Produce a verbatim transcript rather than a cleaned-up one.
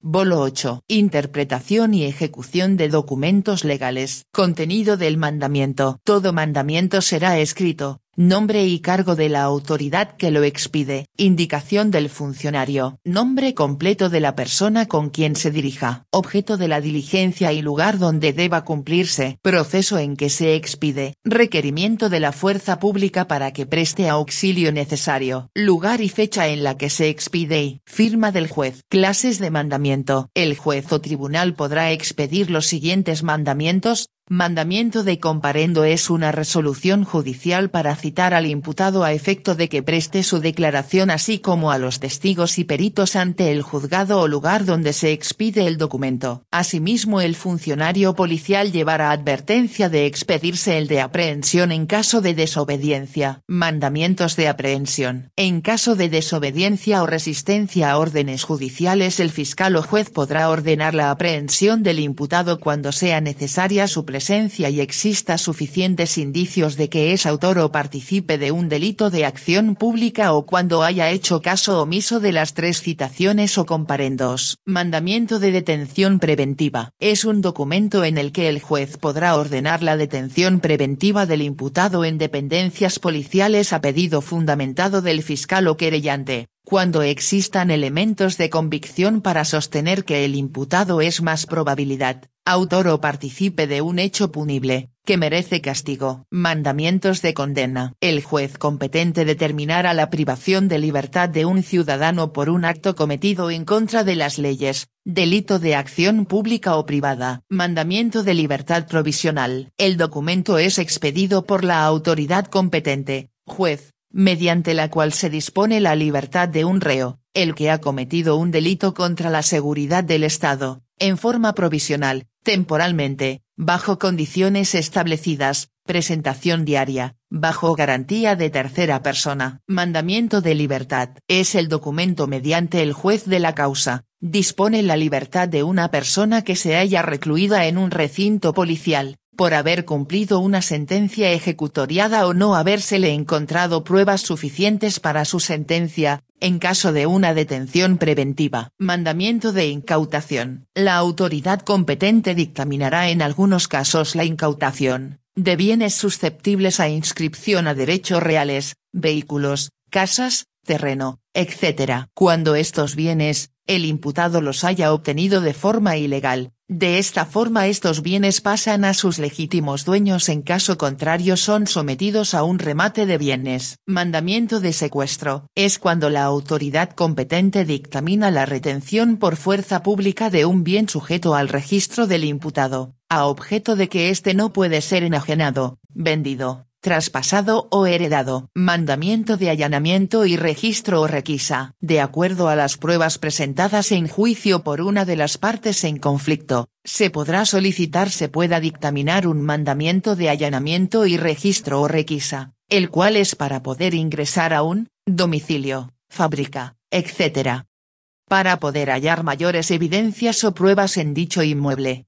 Bolo ocho. Interpretación y ejecución de documentos legales. Contenido del mandamiento. Todo mandamiento será escrito, nombre y cargo de la autoridad que lo expide, indicación del funcionario, nombre completo de la persona con quien se dirija, objeto de la diligencia y lugar donde deba cumplirse, proceso en que se expide, requerimiento de la fuerza pública para que preste auxilio necesario, lugar y fecha en la que se expide y firma del juez. Clases de mandamiento. El juez o tribunal podrá expedir los siguientes mandamientos. Mandamiento de comparendo es una resolución judicial para citar al imputado a efecto de que preste su declaración así como a los testigos y peritos ante el juzgado o lugar donde se expide el documento. Asimismo, el funcionario policial llevará advertencia de expedirse el de aprehensión en caso de desobediencia. Mandamientos de aprehensión. En caso de desobediencia o resistencia a órdenes judiciales, el fiscal o juez podrá ordenar la aprehensión del imputado cuando sea necesaria su presencia y exista suficientes indicios de que es autor o partícipe de un delito de acción pública o cuando haya hecho caso omiso de las tres citaciones o comparendos. Mandamiento de detención preventiva. Es un documento en el que el juez podrá ordenar la detención preventiva del imputado en dependencias policiales a pedido fundamentado del fiscal o querellante, cuando existan elementos de convicción para sostener que el imputado es más probabilidad, autor o partícipe de un hecho punible, que merece castigo. Mandamientos de condena. El juez competente determinará la privación de libertad de un ciudadano por un acto cometido en contra de las leyes, delito de acción pública o privada. Mandamiento de libertad provisional. El documento es expedido por la autoridad competente, juez, mediante la cual se dispone la libertad de un reo, el que ha cometido un delito contra la seguridad del Estado, en forma provisional, temporalmente, bajo condiciones establecidas, presentación diaria, bajo garantía de tercera persona. Mandamiento de libertad. Es el documento mediante el juez de la causa, dispone la libertad de una persona que se haya recluida en un recinto policial, por haber cumplido una sentencia ejecutoriada o no habérsele encontrado pruebas suficientes para su sentencia, en caso de una detención preventiva. Mandamiento de incautación. La autoridad competente dictaminará en algunos casos la incautación de bienes susceptibles a inscripción a derechos reales, vehículos, casas, terreno, etcétera. Cuando estos bienes, el imputado los haya obtenido de forma ilegal. De esta forma estos bienes pasan a sus legítimos dueños, en caso contrario son sometidos a un remate de bienes. Mandamiento de secuestro. Es cuando la autoridad competente dictamina la retención por fuerza pública de un bien sujeto al registro del imputado, a objeto de que éste no puede ser enajenado, vendido, traspasado o heredado. Mandamiento de allanamiento y registro o requisa. De acuerdo a las pruebas presentadas en juicio por una de las partes en conflicto, se podrá solicitar se pueda dictaminar un mandamiento de allanamiento y registro o requisa, el cual es para poder ingresar a un domicilio, fábrica, etcétera, para poder hallar mayores evidencias o pruebas en dicho inmueble,